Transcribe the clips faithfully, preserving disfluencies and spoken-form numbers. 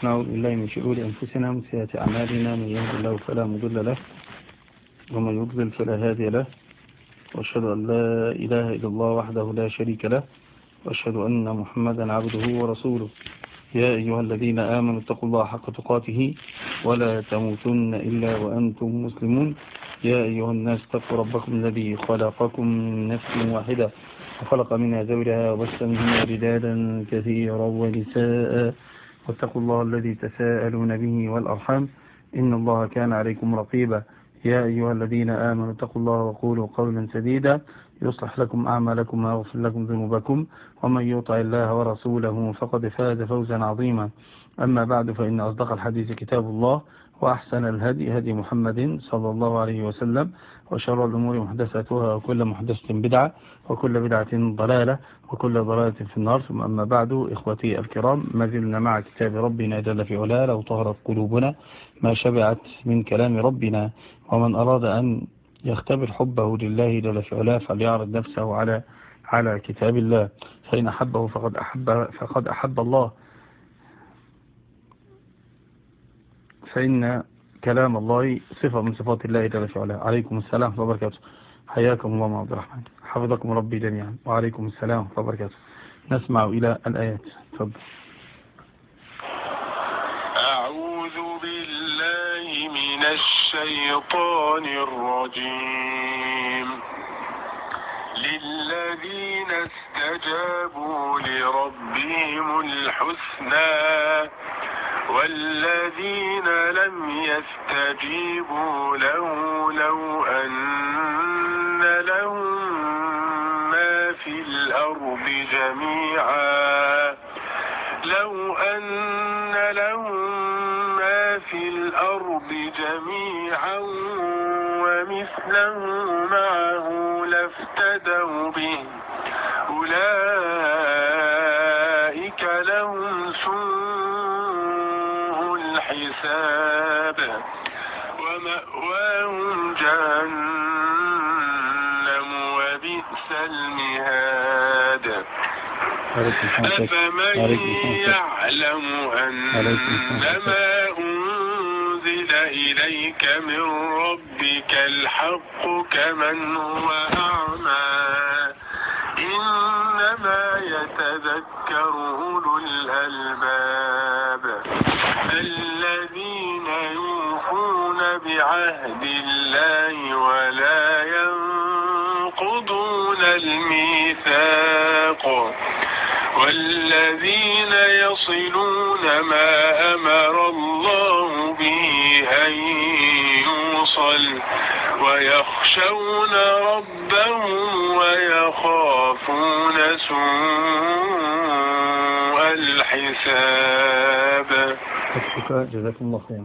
نعوذ بالله من شرور أنفسنا ومن سيئات أعمالنا، من يهد الله فلا مضل له ومن يضلل فلا هادي له، وأشهد أن لا إله إلا الله وحده لا شريك له، وأشهد أن محمدا عبده ورسوله. يا أيها الذين آمنوا اتقوا الله حق تقاته ولا تموتن إلا وأنتم مسلمون. يا أيها الناس اتقوا ربكم الذي خلقكم من نفس واحدة وخلق منها زوجها وبث منهما رجالا كثيرا ونساء، واتقوا الله الذي تساءلون به والأرحام إن الله كان عليكم رقيبا. يا أيها الذين آمنوا اتقوا الله وقولوا قولا سديدا يصلح لكم أعمالكم ويغفر لكم ذنوبكم، ومن يطع الله ورسوله فقد فاز فوزا عظيما. أما بعد، فإن أصدق الحديث كتاب الله، وأحسن الهدي هدي محمد صلى الله عليه وسلم، وشر الأمور محدثاتها، وكل محدثة بدعة، وكل بدعة ضلالة، وكل ضلالة في النار. ثم أما بعد، إخوتي الكرام، ما زلنا مع كتاب ربنا جل في علاه. لو طهرت قلوبنا ما شبعت من كلام ربنا، ومن أراد أن يختبر حبه لله جل في علاه فليعرض نفسه على على كتاب الله، فإن أحبه فقد أحب فقد أحب الله، فإن كلام الله صفة من صفات الله جل في علاه. عليكم السلام ورحمة الله وبركاته. حياكم الله عبد الرحمن، حفظكم ربي جميعا. وعليكم السلام ورحمة الله وبركاته. نسمع إلى الآيات. تفضل. أعوذ بالله من الشيطان الرجيم. للذين استجابوا لربهم الحسنى والذين لم يستجيبوا له لو أن لهم ما في الأرض جميعا لو أن لهم ما في الأرض جميعا ومثله معه لافتدوا به أولئك لهم سوء الحساب ومأواهم جهنم وبئس المهاد. أفمن يعلم أنما أنزل إليك من ربك الحق كمن هو أعمى إنما يتذكر أولو الألباب الذين يوفون بعهد الله ولا ينقضون الميثاق والذين يصلون ما أمر الله به أن يوصل ويخشون ربهم ويخافون سوء الحساب. جزاكم الله خيرا.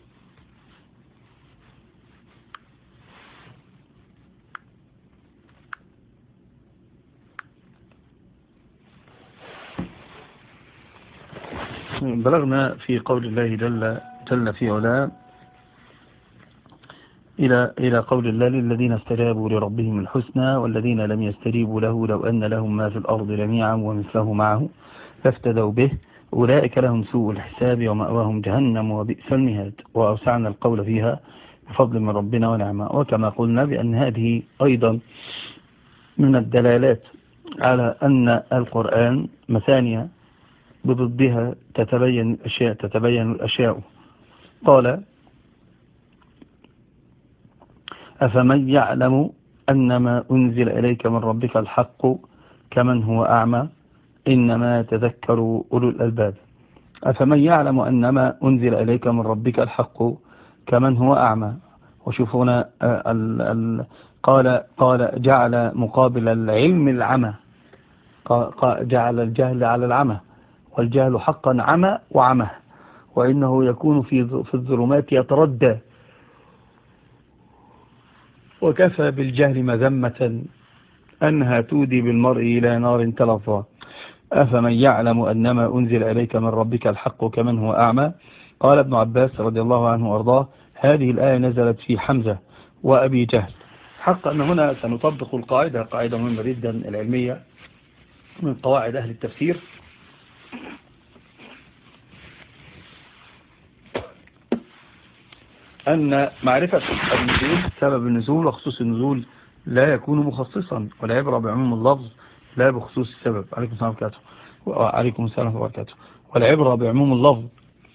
بلغنا في قول الله جل جل في علاه إلى إلى قول الله: للذين استجابوا لربهم الحسنى والذين لم يستجيبوا له لو أن لهم ما في الأرض جميعا ومثله معه لافتدوا به أولئك لهم سوء الحساب ومأواهم جهنم وبئس المهاد. وأوسعنا القول فيها بفضل من ربنا ونعمه. وكما قلنا بأن هذه أيضا من الدلالات على أن القرآن مثانية بضدها تتبين الأشياء تتبين الأشياء. قال: أفمن يعلم أنما أنزل إليك من ربك الحق كمن هو أعمى إنما يتذكر أولو الألباب. أفمن يعلم أنما أنزل إليك من ربك الحق كمن هو أعمى. وشوفونا قال قال جعل مقابل العلم العمى، جعل الجهل على العمى، والجهل حقا عمى وعمى، وإنه يكون في في الظلمات يتردى، وكفى بالجهل مذمة أنها تودي بالمرء إلى نار تلظى. أفمن يعلم أنما أنزل إليك من ربك الحق كمن هو أعمى. قال ابن عباس رضي الله عنه وارضاه: هذه الآية نزلت في حمزة وأبي جهل. حقا أن هنا سنطبق القاعدة، قاعدة مهمة جدا العلمية من قواعد أهل التفسير، أن معرفة النزول سبب النزول وخصوص النزول لا يكون مخصصا، ولا يبرأ بعموم اللفظ لا بخصوص السبب. عليكم السلام وبركاته. وعليكم السلام وبركاته. ولا يبرأ بعموم اللفظ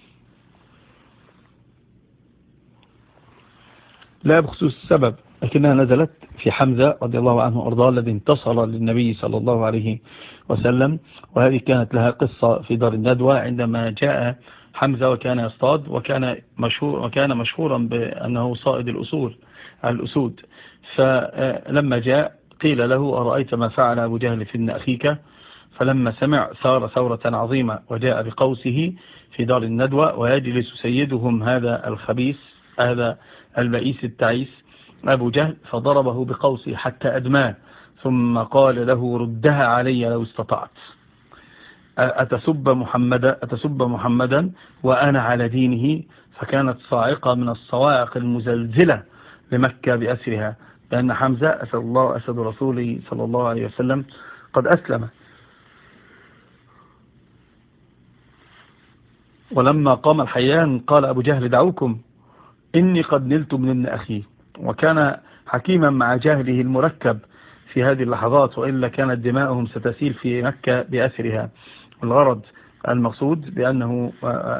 لا بخصوص السبب، لكنها نزلت في حمزة رضي الله عنه وأرضاه الذي انتصر للنبي صلى الله عليه وسلم. وهذه كانت لها قصة في دار الندوة عندما جاء حمزة وكان يصطاد، وكان مشهور وكان مشهورا بأنه صائد الأسود الأسود فلما جاء قيل له: أرأيت ما فعل أبو جهل في ابن أخيك؟ فلما سمع ثار ثورة عظيمة وجاء بقوسه في دار الندوة، ويجلس سيدهم هذا الخبيث هذا البئيس التعيس أبو جهل، فضربه بقوسه حتى أدماه، ثم قال له: ردها علي لو استطعت، أتسب محمدا أتسب محمدا وأنا على دينه. فكانت صاعقة من الصواعق المزلزلة لمكة بأسرها، لأن حمزة أسد الله أسد رسوله صلى الله عليه وسلم قد أسلم. ولما قام الحيان قال أبو جهل: دعوكم إني قد نلت من ابن أخي. وكان حكيما مع جهله المركب في هذه اللحظات، وإلا كانت دماؤهم ستسيل في مكة بأسرها. الغرض المقصود بأنه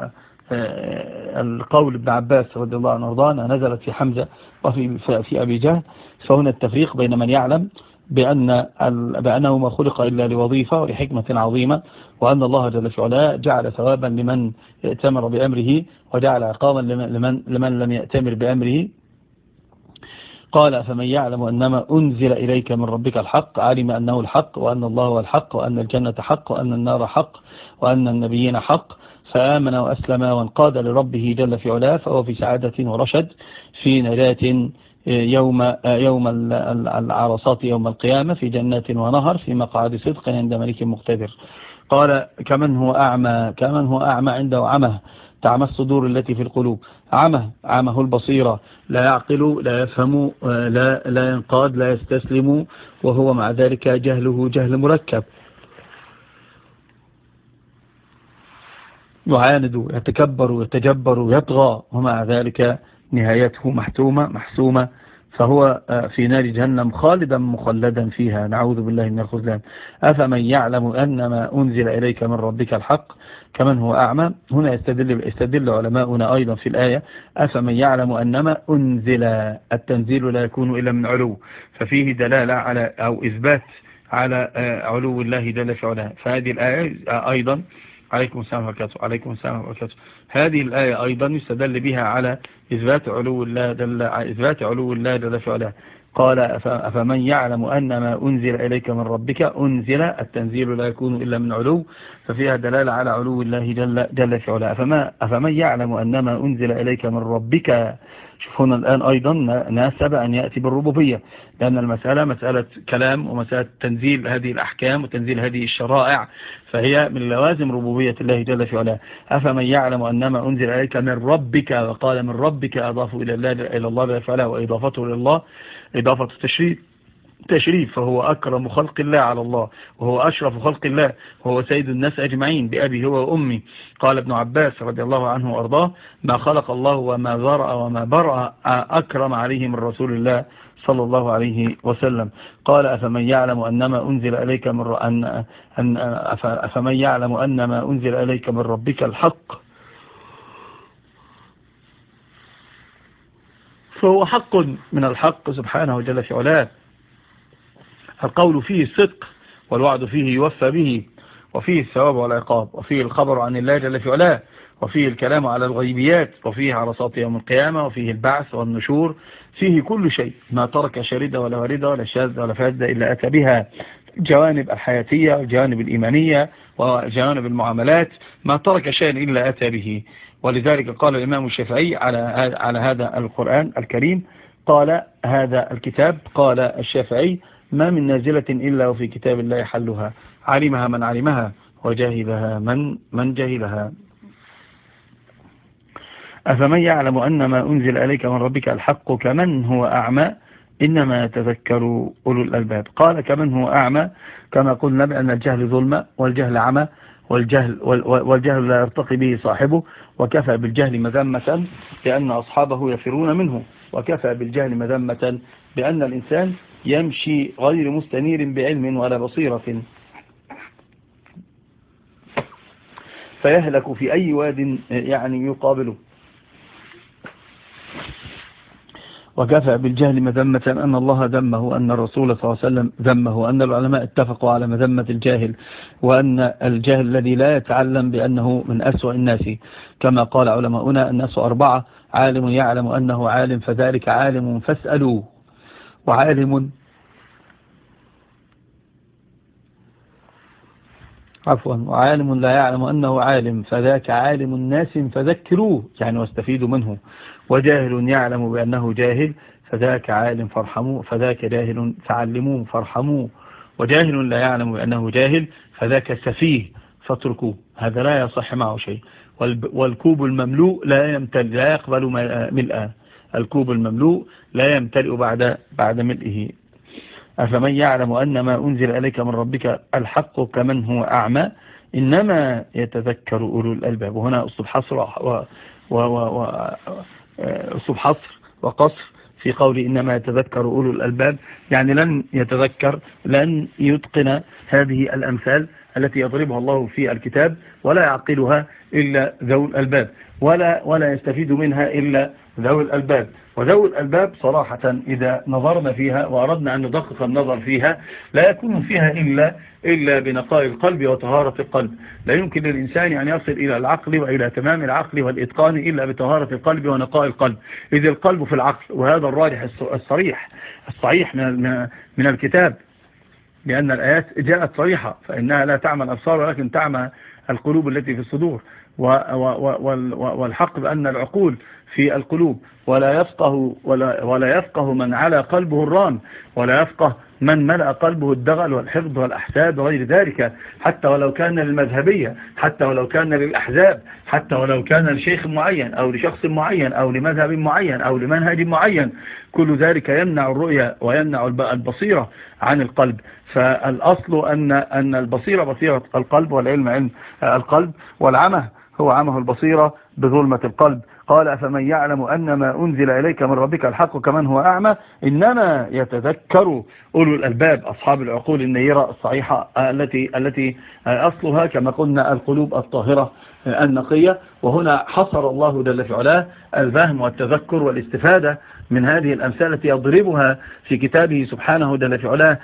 القول ابن عباس رضي الله عنه وارضاه نزلت في حمزة وفي في أبي جهل. فهنا التفريق بين من يعلم بأن بأنه ما خلق إلا لوظيفة ولحكمة عظيمة، وأن الله جل في علاه جعل ثوابا لمن ائتمر بأمره، وجعل عقابا لمن, لمن لم يأتمر بأمره. قال: فمن يعلم أنما أنزل إليك من ربك الحق، علم أنه الحق، وأن الله هو الحق، وأن الجنة حق، وأن النار حق، وأن النبيين حق، فآمن وأسلم وانقاد لربه جل في علاه، فهو في سعادة ورشد في نجاة يوم يوم العرصات يوم القيامة، في جنات ونهر، في مقعد صدق عند ملك مقتدر. قال: كمن هو أعمى كمن هو أعمى عنده عمى، تعمى الصدور التي في القلوب. عمى عمه البصيرة، لا يعقل، لا يفهم، لا, لا ينقاد، لا يستسلم، وهو مع ذلك جهله جهل مركب، يعاند، يتكبر، يتجبر، يطغى، ومع ذلك نهايته محتومة محسومة، فهو في نار جهنم خالدا مخلدا فيها، نعوذ بالله من الخذلان. أفمن يعلم أن ما أنزل إليك من ربك الحق كمن هو أعمى. هنا يستدل, يستدل علماؤنا أيضا في الآية: أفمن يعلم أنما أنزل، التنزيل لا يكون إلا من علو، ففيه دلالة على أو إثبات على علو الله جل في علاه. فهذه الآية أيضا عليكم السلام وبركاته عليكم السلام وبركاته هذه الآية أيضا يستدل بها على إثبات علو الله جل إثبات علو الله جل في علاه. قال: أفمن يعلم أن ما أنزل إليك من ربك، أنزل التنزيل لا يكون إلا من علو، ففيها دلالة على علو الله جل, جل في علاه. أفما أفمن يعلم أن ما أنزل إليك من ربك. شوف هنا الآن أيضا ناسب أن يأتي بالربوبية، لأن المسألة مسألة كلام ومسألة تنزيل هذه الأحكام وتنزيل هذه الشرائع، فهي من لوازم ربوبية الله جل في علاه. أفمن يعلم أن ما أنزل إليك من ربك، وقال من ربك أضاف إلى الله إلى الله جل في علاه، وإضافته إلى الله إضافة التشريف تشريف فهو أكرم خلق الله على الله، وهو أشرف خلق الله، وهو سيد الناس أجمعين بأبي هو وأمي. قال ابن عباس رضي الله عنه وأرضاه: ما خلق الله وما ذرأ وما برأ أكرم عليه من رسول الله صلى الله عليه وسلم. قال: أفمن يعلم أنما أنزل إليك من أن أن أفمن يعلم أن ما أنزل إليك من ربك الحق، فهو حق من الحق سبحانه جل في علاه. القول فيه الصدق، والوعد فيه يوفى به، وفيه الثواب والعقاب، وفيه الخبر عن الله جل في علاه، وفيه الكلام على الغيبيات، وفيه عرصات يوم القيامة، وفيه البعث والنشور، فيه كل شيء. ما ترك شاردة ولا واردة ولا شاذة ولا فاسدة إلا أتى بها. الجوانب الحياتية والجوانب الإيمانية وجوانب المعاملات، ما ترك شيئا إلا أتى به. ولذلك قال الإمام الشافعي على على هذا القرآن الكريم، قال هذا الكتاب، قال الشافعي: ما من نازلة إلا وفي كتاب الله حلها، علمها من علمها، وجاهلها من من جاهلها. أفمن يعلم أن ما أنزل إليك من ربك الحق كمن هو أعمى، إنما يتذكر أولو الألباب. قال: كمن هو أعمى، كما قلنا بأن الجهل ظلمة والجهل عمى، والجهل, والجهل لا يرتقي به صاحبه، وكفى بالجهل مذمة بأن أصحابه يفرون منه، وكفى بالجهل مذمة بأن الإنسان يمشي غير مستنير بعلم ولا بصيرة فيهلك في أي واد يعني يقابله. وكفى بالجهل مذمة أن الله ذمه، أن الرسول صلى الله عليه وسلم ذمه، أن العلماء اتفقوا على مذمة الجاهل، وأن الجاهل الذي لا يتعلم بأنه من أسوأ الناس، كما قال علماؤنا الناس أربعة: عالم يعلم أنه عالم فذلك عالم فاسألوه، وعالم عفوا وعالم لا يعلم أنه عالم فذاك عالم الناس فذكروه يعني واستفيدوا منه، وجاهل يعلم بأنه جاهل فذاك عالم فارحموه، فذاك جاهل فعلموه فارحموه، وجاهل لا يعلم بأنه جاهل فذاك سفيه فاتركوه. هذا لا يصح معه شيء. والكوب المملوء لا يمتلئ، لا يقبل ملءا. الكوب المملوء لا يمتلئ بعد بعد ملئه. أفمن يعلم أن ما أنزل إليك من ربك الحق كمن هو أعمى إنما يتذكر أولو الألباب. وهنا أسلوب حصر و... و... و... أسلوب حصر وقصر في قول إنما يتذكر أولو الألباب، يعني لن يتذكر، لن يتقن هذه الأمثال التي يضربها الله في الكتاب، ولا يعقلها إلا ذو الألباب، ولا ولا يستفيد منها إلا ذو الألباب. وذو الألباب صراحة إذا نظرنا فيها وأردنا أن ندقق النظر فيها لا يكون فيها إلا إلا بنقاء القلب وطهارة القلب. لا يمكن للإنسان أن يصل إلى العقل وإلى تمام العقل والإتقان إلا بطهارة القلب ونقاء القلب، إذ القلب في العقل، وهذا الراجح الصريح الصحيح من من الكتاب، لأن الآيات جاءت صريحة، فإنها لا تعمى الأبصار ولكن تعمى القلوب التي في الصدور. والحق بأن العقول في القلوب، ولا يفقه ولا ولا يفقه من على قلبه الران، ولا يفقه من ملأ قلبه الدغل والحقد والأحساد وغير ذلك، حتى ولو كان للمذهبية، حتى ولو كان للأحزاب، حتى ولو كان لشيخ معين أو لشخص معين أو لمذهب معين أو لمنهج معين، كل ذلك يمنع الرؤية ويمنع البصيرة عن القلب. فالأصل أن أن البصيرة بصيرة القلب، والعلم علم القلب، والعمى هو عمه البصيرة بظلمة القلب. قال أفمن يعلم أن ما أنزل إليك من ربك الحق كمن هو أعمى إنما يتذكر أولو الألباب، أصحاب العقول النيرة الصحيحة التي التي أصلها كما قلنا القلوب الطاهرة النقية. وهنا حصر الله جل في علاه الفهم والتذكر والاستفادة من هذه الأمثال التي يضربها في كتابه سبحانه جل في علاه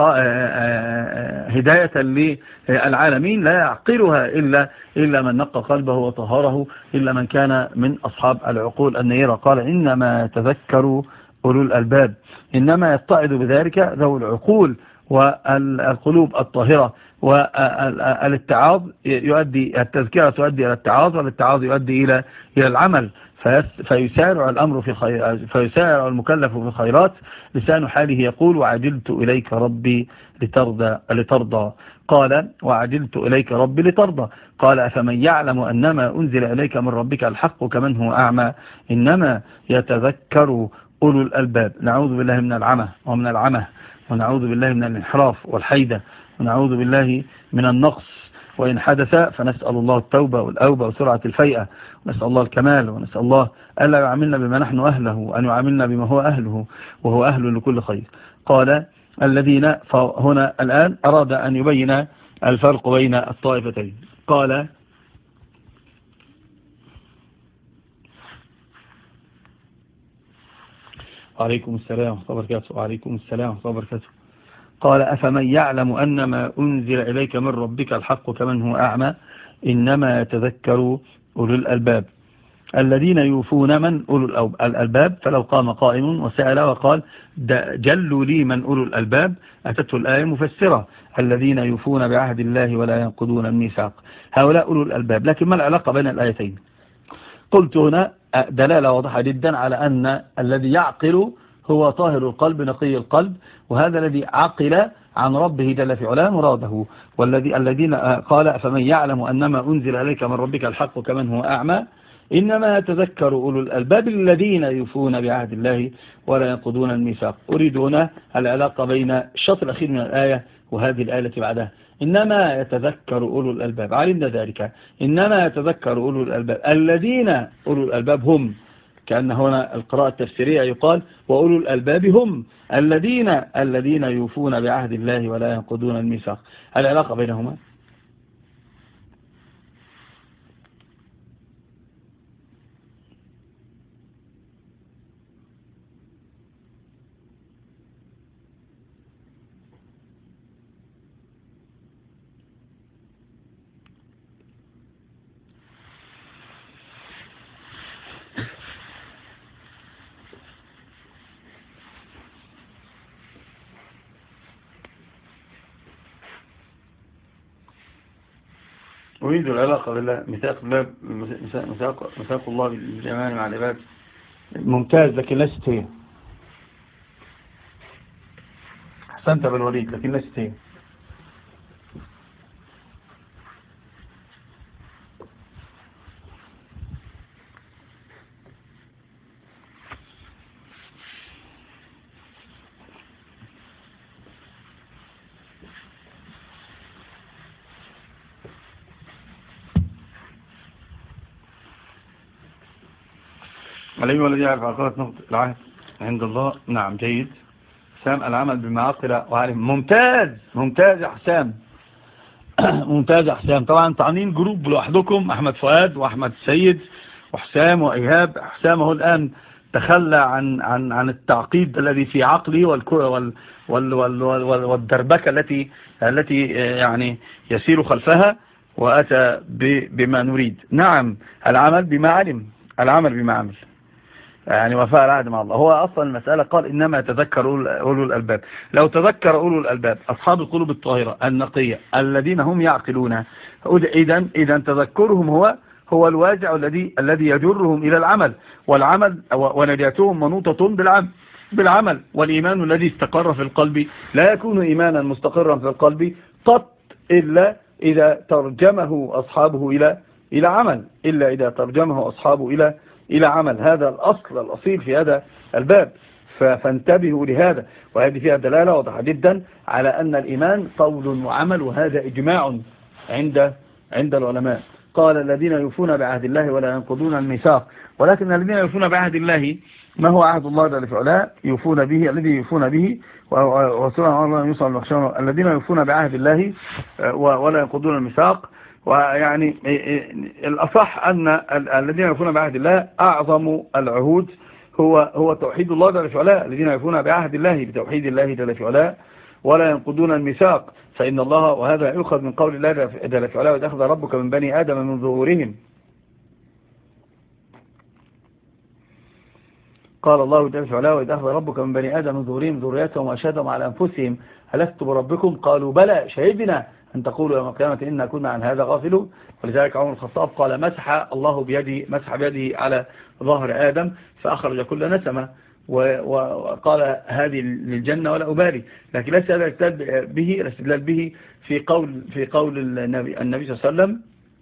هداية للعالمين، لا يعقلها إلا إلا من نقى قلبه وطهره، إلا من كان من أصحاب العقول النيرة. قال إنما يتذكر أولو الألباب، إنما يتعظ بذلك ذو العقول والقلوب الطاهرة. والاتعاظ يؤدي، التذكرة تؤدي إلى الاتعاظ، والاتعاظ يؤدي إلى إلى العمل، فيسارع الأمر في خير، فيسارع المكلف في الخيرات. لسان حاله يقول وعجلت إليك ربي لترضى لترضى قال وعجلت إليك ربي لترضى. قال أفمن يعلم أنما أنزل إليك من ربك الحق كمن هو أعمى إنما يتذكر أولو الألباب. نعوذ بالله من العمى ومن العمى، ونعوذ بالله من الانحراف والحيدة، ونعوذ بالله من النقص، وإن حدث فنسأل الله التوبة والأوبة وسرعة الفيئة، ونسأل الله الكمال، ونسأل الله ألا يعاملنا بما نحن أهله، وأن يعاملنا بما هو أهله، وهو أهل لكل خير. قال الذين، فهنا الآن أراد أن يبين الفرق بين الطائفتين. قال وعليكم السلام ورحمة الله وبركاته. وعليكم السلام ورحمة الله وبركاته. قال أفمن يعلم أن ما أنزل إليك من ربك الحق كمن هو أعمى إنما يتذكر أولو الألباب. الذين يوفون من أولو الألباب. فلو قام قائم وسأل وقال جلوا لي من أولو الألباب أتته الآية مفسرة: الذين يوفون بعهد الله ولا ينقضون الميثاق. هؤلاء أولو الألباب. لكن ما العلاقة بين الآيتين؟ قلت هنا دلالة واضحة جدا على أن الذي يعقل هو طاهر القلب نقي القلب، وهذا الذي عقل عن ربه جل في علاه مراده. والذي الذين قال فمن يعلم أنما أنزل إليك من ربك الحق كمن هو أعمى إنما يتذكر أولو الألباب الذين يوفون بعهد الله ولا ينقضون الميثاق. أريد هنا العلاقة بين الشطر الأخير من الآية وهذه الآية التي بعدها. إنما يتذكر أولو الألباب، علمنا ذلك. إنما يتذكر أولو الألباب الذين أولو الألباب هم، كأن هنا القراءة التفسيرية يقال وأولو الألباب هم الذين الذين يوفون بعهد الله ولا ينقضون الميثاق. العلاقة بينهما أريد العلاقة بالله، ميثاق الله، ميثاق ميثاق الله بالإيمان مع العباد. ممتاز، لكن ليست هي. أحسنت بالوليد، لكن ليست هي. عليه والذي يعرف عقارة نقطة العهد عند الله. نعم، جيد. حسام، العمل بمعاقل وعلم. ممتاز ممتاز يا حسام. ممتاز يا حسام. طبعا طعنين جروب لوحدكم، أحمد فؤاد وأحمد سيد وحسام وإيهاب. حسام هو الآن تخلى عن عن عن التعقيد الذي في عقلي والكرة وال وال وال وال والدربكة التي التي يعني يسير خلفها، وأتى بما نريد. نعم، العمل بما علم، العمل بما عمل، يعني وفاء العهد مع الله. هو أصلا المسألة قال إنما يتذكر أولو الألباب. لو تذكر أولو الألباب أصحاب القلوب الطاهرة النقية الذين هم يعقلون، إذا إذا تذكرهم هو هو الواجع الذي الذي يجرهم إلى العمل، والعمل ونجاتهم منوطة بالعمل بالعمل والإيمان الذي استقر في القلب لا يكون إيمانا مستقرا في القلب قط إلا إذا ترجمه أصحابه إلى إلى عمل، إلا إذا ترجمه أصحابه إلى إلى عمل. هذا الأصل الأصيل في هذا الباب، فانتبهوا لهذا. وهذه فيها دلالة واضحة جدا على أن الإيمان قول وعمل، وهذا إجماع عند عند العلماء. قال الذين يوفون بعهد الله ولا ينقضون الميثاق، ولكن الذين يوفون بعهد الله ما هو عهد الله جل وعلا يوفون به، الذي يوفون به ورسوله الله يوصل المخشون. الذين يوفون بعهد الله ولا ينقضون الميثاق، ويعني الأصح أن الذين يوفون بعهد الله أعظم العهود هو هو توحيد الله جل وعلا. الذين يوفون بعهد الله بتوحيد الله جل وعلا ولا ينقضون الميثاق، فإن الله، وهذا يؤخذ من قول الله جل وعلا وإذ أخذ ربك من بني آدم من ظهورهم. قال الله جل وعلا وإذ أخذ ربك من بني آدم من ظهورهم ذريتهم وأشهدهم على أنفسهم ألست بربكم قالوا بلى شهدنا أن تقولوا يوم القيامة إنا كنا عن هذا غافلون. ولذلك عمر الخطاب قال مسح الله بيده مسح بيده على ظهر آدم فأخرج كل نسمة، وقال هذه للجنة ولا أبالي. لكن ليس هذا الاستدلال به الاستدلال به في قول في قول النبي النبي صلى الله عليه وسلم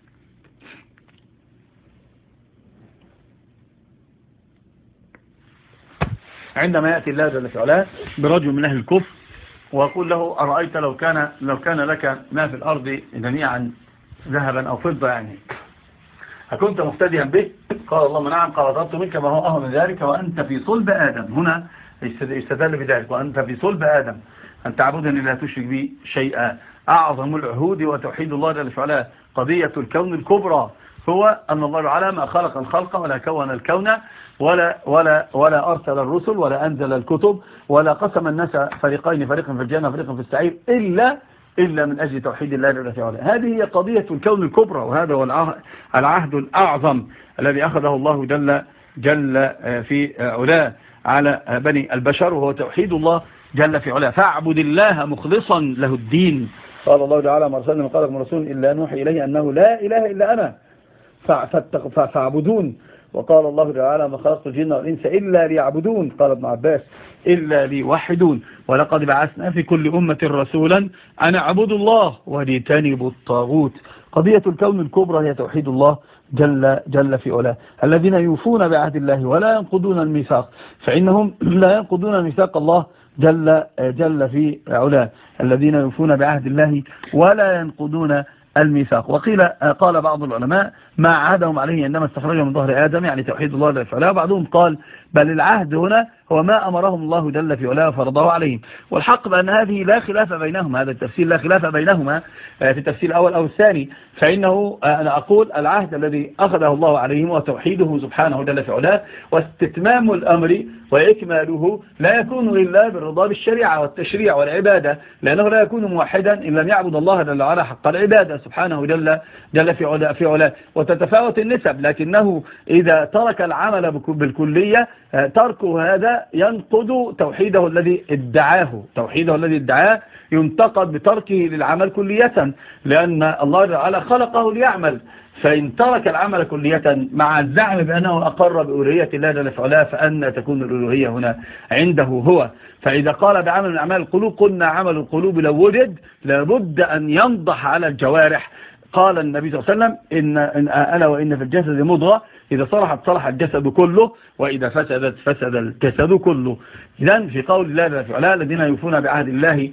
عندما يأتي الله جل وعلا برجل من أهل الكفر وأقول له أرأيت لو كان لو كان لك ما في الأرض جميعا ذهبا أو فضة، يعني أكنت مفتديا به؟ قال اللهم نعم. قال طلبت منك ما هو أهون من ذلك وأنت في صلب آدم. هنا يستدل بذلك وأنت في صلب آدم أن تعبدني لا تشرك بي شيئا. أعظم العهود وتوحيد الله جل وعلا. قضية الكون الكبرى هو أن الله تعالى ما خلق الخلق ولا كون الكون ولا ولا ولا أرسل الرسل ولا أنزل الكتب ولا قسم الناس فريقين، فريق في الجنة فريق في السعير، إلا إلا من أجل توحيد الله جل وعلا. هذه هي قضية الكون الكبرى، وهذا هو العهد الأعظم الذي أخذه الله جل جل في علاه على بني البشر، وهو توحيد الله جل في علاه. فاعبد الله مخلصا له الدين. قال الله تعالى ما أرسلنا من قبلك من رسول إلا نوحي إليه أنه لا إله إلا أنا فاعبدون. وقال الله تعالى ما خلقت الجن والإنس إلا ليعبدون. قال ابن عباس إلا ليوحدون. ولقد بعثنا في كل أمة رسولا أن اعبدوا الله واجتنبوا الطاغوت. قضية الكون الكبرى هي توحيد الله جل, جل في علاه. الذين يوفون بعهد الله ولا ينقضون الميثاق، فإنهم لا ينقضون ميثاق الله جل, جل في علاه. الذين يوفون بعهد الله ولا ينقضون الميثاق. وقيل قال بعض العلماء ما عهدهم عليه عندما استخرجهم من ظهر آدم، يعني توحيد الله جل في علاه. بعضهم قال بل العهد هنا هو ما أمرهم الله جل في علاه فرضه عليهم. والحق بأن هذه لا خلاف بينهما، هذا التفسير لا خلاف بينهما في التفسير الأول أو الثاني. فإنه أنا أقول العهد الذي أخذه الله عليهم وتوحيده سبحانه جل في علاه، واستتمام الأمر وإكماله لا يكون إلا بالرضا بالشريعة والتشريع والعبادة، لأنه لا يكون موحدا إن لم يعبد الله جل وعلا حق العبادة سبحانه جل, جل في علاه في علاه. وتتفاوت النسب، لكنه إذا ترك العمل بالكلية تركه هذا ينقض توحيده الذي ادعاه، توحيده الذي ادعاه ينتقد بتركه للعمل كلية، لأن الله تعالى خلقه ليعمل. فإن ترك العمل كلية مع الزعم بأنه أقر بألوهية الله جل في علاه، فأن تكون الألوهية هنا عنده هو. فإذا قال بعمل من أعمال القلوب قلنا عمل القلوب لو وجد لابد أن ينضح على الجوارح. قال النبي صلى الله عليه وسلم إن, إن ألا وإن في الجسد مضغة إذا صلحت صلح الجسد كله وإذا فسدت فسد الجسد كله. إذن في قول الله جل في علاه الذين يوفون بعهد الله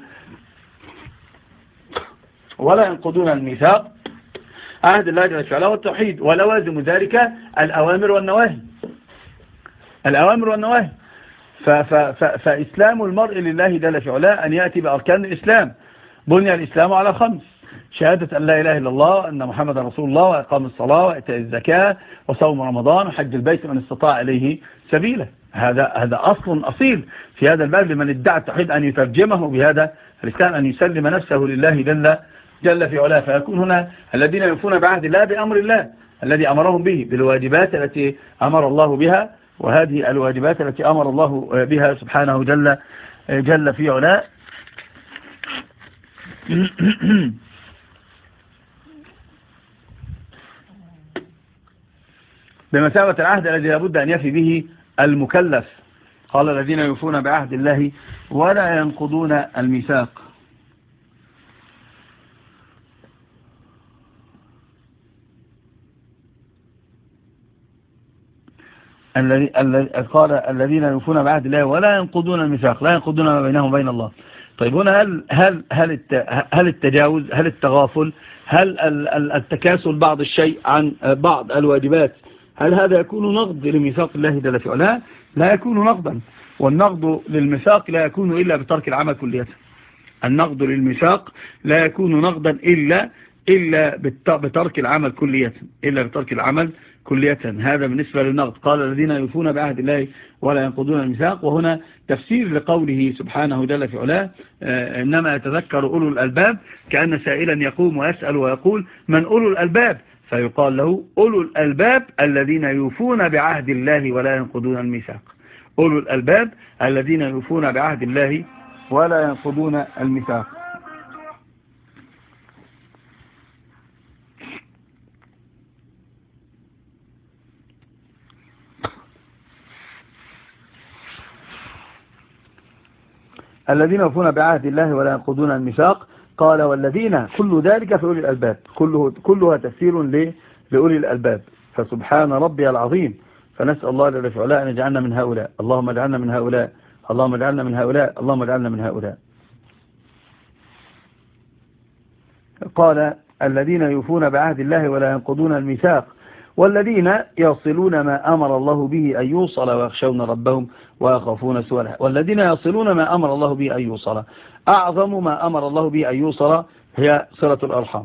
ولا ينقضون الميثاق، عهد الله جل في علاه والتوحيد، ولوازم ذلك الأوامر والنواهي، الأوامر والنواهي. فإسلام المرء لله جل في علاه أن يأتي بأركان الإسلام. بني الإسلام على خمس: شهادة أن لا إله إلا الله أن محمد رسول الله، وإقام الصلاة وإيتاء الزكاة وصوم رمضان وحج البيت من استطاع إليه سبيلا. هذا هذا أصل أصيل في هذا الباب لمن ادعى التوحيد أن يترجمه بهذا الإسلام، أن يسلم نفسه لله جل جل في علاه. فيكون هنا الذين يوفون بعهد الله بأمر الله الذي أمرهم به، بالواجبات التي أمر الله بها، وهذه الواجبات التي أمر الله بها سبحانه جل جل في علاه. بمثابة العهد الذي لابد أن يفي به المكلف. قال الذين يوفون بعهد الله ولا ينقضون الميثاق. الذي قال الذين يوفون بعهد الله ولا ينقضون الميثاق، لا ينقضون ما بينهم وبين الله. طيب هنا هل هل هل هل التجاوز، هل التغافل، هل التكاسل بعض الشيء عن بعض الواجبات، هل هذا يكون نقض لميثاق الله جل في علاه؟ لا يكون نقضا. والنقض للميثاق لا يكون إلا بترك العمل كلية. النقض للميثاق لا يكون نقضا إلا إلا بترك العمل كلية، إلا بترك العمل كلية. هذا بالنسبة للنقض. قال الذين يوفون بعهد الله ولا ينقضون الميثاق. وهنا تفسير لقوله سبحانه جل في علاه إنما يتذكر أولو الألباب، كأن سائلا يقوم ويسأل ويقول من أولو الألباب؟ فيقال له أولو الألباب الذين يوفون بعهد الله ولا ينقضون الميثاق. أولو الألباب الذين يوفون بعهد الله ولا ينقضون الميثاق. الذين يوفون بعهد الله ولا ينقضون الميثاق. قال والذين، كل ذلك في أولي الألباب، كله كلها تفسير لأولي الألباب. فسبحان ربي العظيم. فنسأل الله جل في علاه أن يجعلنا من هؤلاء. اللهم اجعلنا من هؤلاء، اللهم اجعلنا من هؤلاء، اللهم اجعلنا من هؤلاء. قال الذين يوفون بعهد الله ولا ينقضون الميثاق، والذين يصلون ما أمر الله به أن يوصل ويخشون ربهم ويخافون سوء الحساب. والذين يصلون ما أمر الله به أن يوصل، أعظم ما أمر الله به أن يوصل هي صلة الأرحام.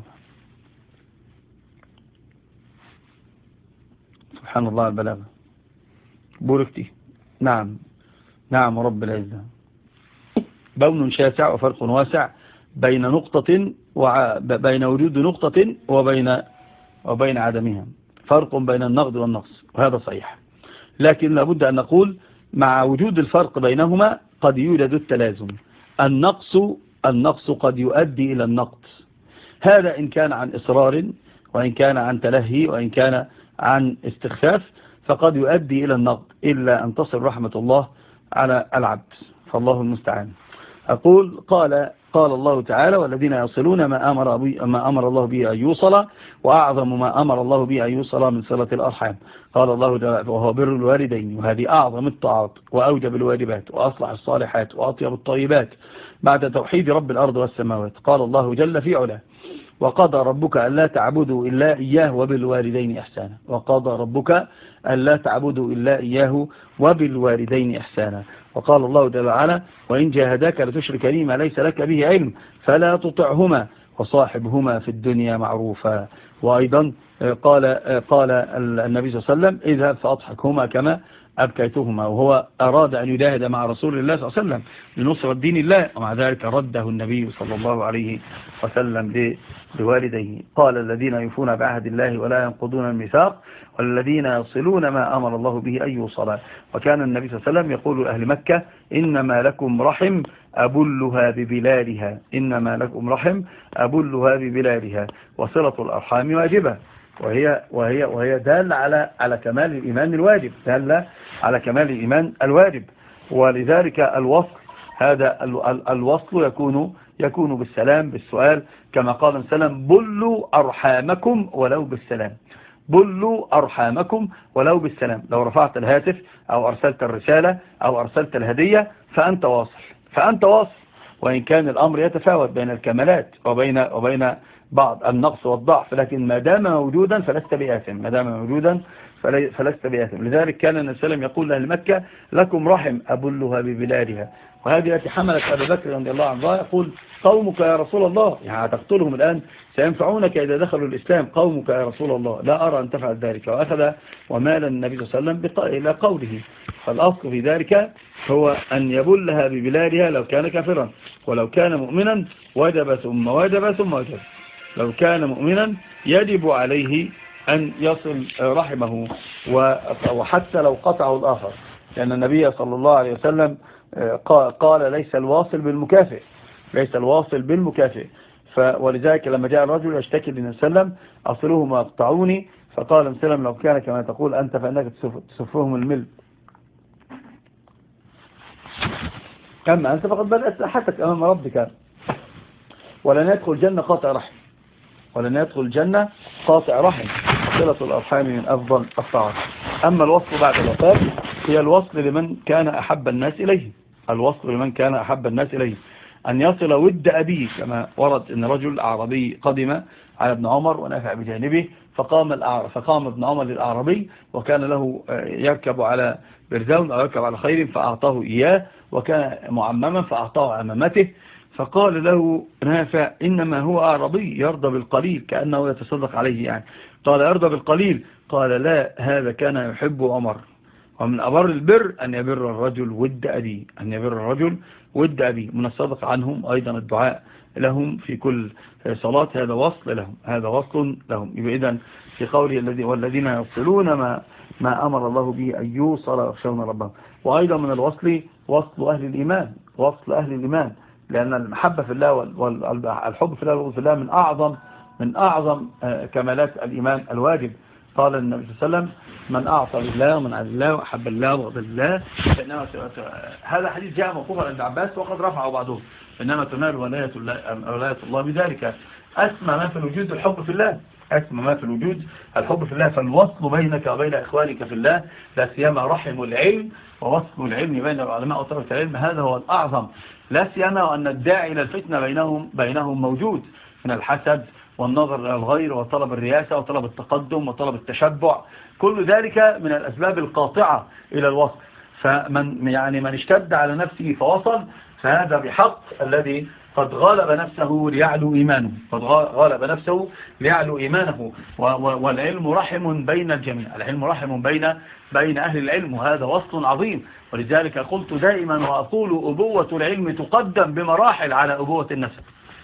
سبحان الله البلاغة. بوركتي. نعم نعم رب العزة. بون شاسع وفرق واسع بين نقطة وبين وجود نقطة وبين وبين عدمها. فرق بين النقد والنقص، وهذا صحيح. لكن لابد أن نقول مع وجود الفرق بينهما قد يوجد التلازم. النقص النقص قد يؤدي إلى النقد، هذا إن كان عن إصرار، وإن كان عن تلهي، وإن كان عن استخفاف، فقد يؤدي إلى النقد، إلا أن تصل رحمة الله على العبد، فالله المستعان. أقول قال قال الله تعالى والذين يصلون ما أمر, ما أمر الله به أن يوصل، وأعظم ما أمر الله به أن يوصل من صلة الأرحام. قال الله تعالى وهو بر الوالدين، وهذه أعظم الطاعات وأوجب الواجبات وأصلح الصالحات وأطيب الطيبات بعد توحيد رب الأرض والسماوات. قال الله جل في علاه وقضى ربك ألا تعبدوا إلا إياه وبالوالدين إحسانا. وقضى ربك ألا تعبدوا إلا إياه وبالوالدين إحسانا. وقال الله تعالى وإن جاهداك لتشرك بي ما ليس لك به علم فلا تطعهما وصاحبهما في الدنيا معروفا. وأيضا قال قال النبي صلى الله عليه وسلم اذهب فأضحكهما كما أبكيتهما، وهو أراد أن يجاهد مع رسول الله صلى الله عليه وسلم لنصرة دين الله، ومع ذلك رده النبي صلى الله عليه وسلم بوالديه. قال الذين يوفون بعهد الله ولا ينقضون الميثاق والذين يصلون ما أمر الله به أن يوصل. وكان النبي صلى الله عليه وسلم يقول لأهل مكة إنما لكم رحم أبلها ببلادها، إنما لكم رحم أبلها ببلادها. وصلة الأرحام واجبة، وهي وهي وهي دالة على على كمال الإيمان الواجب، دالة على كمال الإيمان الواجب. ولذلك الوصل هذا الوصل يكون يكون بالسلام، بالسؤال، كما قال السلام بلوا أرحامكم ولو بالسلام، بلوا أرحامكم ولو بالسلام. لو رفعت الهاتف أو أرسلت الرسالة أو أرسلت الهدية فأنت واصل، فأنت واصل، وإن كان الأمر يتفاوت بين الكمالات وبين وبين بعض النقص والضعف، لكن ما دام موجودا فلست بآثم، ما دام موجودا فلست بآثم. لذلك كان النبي صلى الله عليه وسلم يقول لأهل مكة لكم رحم أبلها ببلادها. وهذه التي حملت أبي بكر رضي الله عنه يقول قومك يا رسول الله، يعني هتقتلهم الآن سينفعونك إذا دخلوا الإسلام، قومك يا رسول الله لا أرى أن تفعل ذلك. وأخذ ومال النبي صلى الله عليه وسلم إلى قوله. فالأصل في ذلك هو أن يبلها ببلادها لو كان كافرا، ولو كان مؤمنا وجب ثم وجب ثم وجب. لو كان مؤمنا يجب عليه أن يصل رحمه، وحتى لو قطعه الآخر، لأن النبي صلى الله عليه وسلم قال ليس الواصل بالمكافئ، ليس الواصل بالمكافئ. ولذلك لما جاء الرجل يشتكي للنبي صلى الله عليه وسلم أصلوهم ويقطعوني، فقال النبي صلى الله عليه وسلم لو كان كما تقول أنت فإنك تسفهم المل، أما أنت فقد بدأت أحدك أمام ربك، ولن يدخل الجنة قاطع رحم، ولن يدخل الجنة قاطع رحم. صلة الأرحام من أفضل الطاعات. أما الوصل بعد الوفاة هي الوصل لمن كان أحب الناس إليه، الوصل لمن كان أحب الناس إليه، أن يصل ود أبيه، كما ورد أن رجل أعربي قدم على ابن عمر ونافع بجانبه، فقام الأعرب فقام ابن عمر للأعربي وكان له يركب على برزون أو يركب على خير فأعطاه إياه، وكان معمما فأعطاه عمامته، فقال له نافع إنما هو أعربي يرضى بالقليل، كأنه يتصدق عليه يعني. قال يرضى بالقليل؟ قال لا، هذا كان يحب عمر. ومن أبر البر أن يبر الرجل ود أبيه، أن يبر الرجل ود أبيه. من الصدق عنهم أيضا الدعاء لهم في كل صلاة، هذا وصل لهم، هذا وصل لهم. إذن في قوله الذي والذين يصلون ما ما أمر الله به أن يوصل ويخشون ربهم. وأيضا من الوصل وصل أهل الإيمان، وصل أهل الإيمان، لأن المحبة في الله والحب في الله في الله من أعظم من أعظم كمالات الإيمان الواجب. قال النبي صلى الله عليه وسلم من أعطى لله ومن عز الله وأحب الله وغضب الله فإنما هذا حديث جاء موقوفا عند ابن عباس وقد رفعه بعضهم، إنما تنال ولاية الله, ولاية الله بذلك. أسمى ما في الوجود الحب في الله، أسمى ما في الوجود الحب في الله. فالوصل بينك وبين إخوانك في الله، لا سيما رحم العلم ووصل العلم بين العلماء وطلبة العلم، هذا هو الأعظم، لا سيما وأن الداعي إلى الفتنة بينهم بينهم موجود من الحسد والنظر إلى الغير وطلب الرياسة وطلب التقدم وطلب التشبع، كل ذلك من الأسباب القاطعة إلى الوصل. فمن يعني من اشتد على نفسه فوصل، فهذا بحق الذي قد غلب نفسه ليعلو إيمانه، قد غلب نفسه ليعلو إيمانه. والعلم رحم بين الجميع، العلم رحم بين بين أهل العلم، وهذا وصل عظيم. ولذلك قلت دائما وأقول أبوة العلم تقدم بمراحل على أبوة النسب،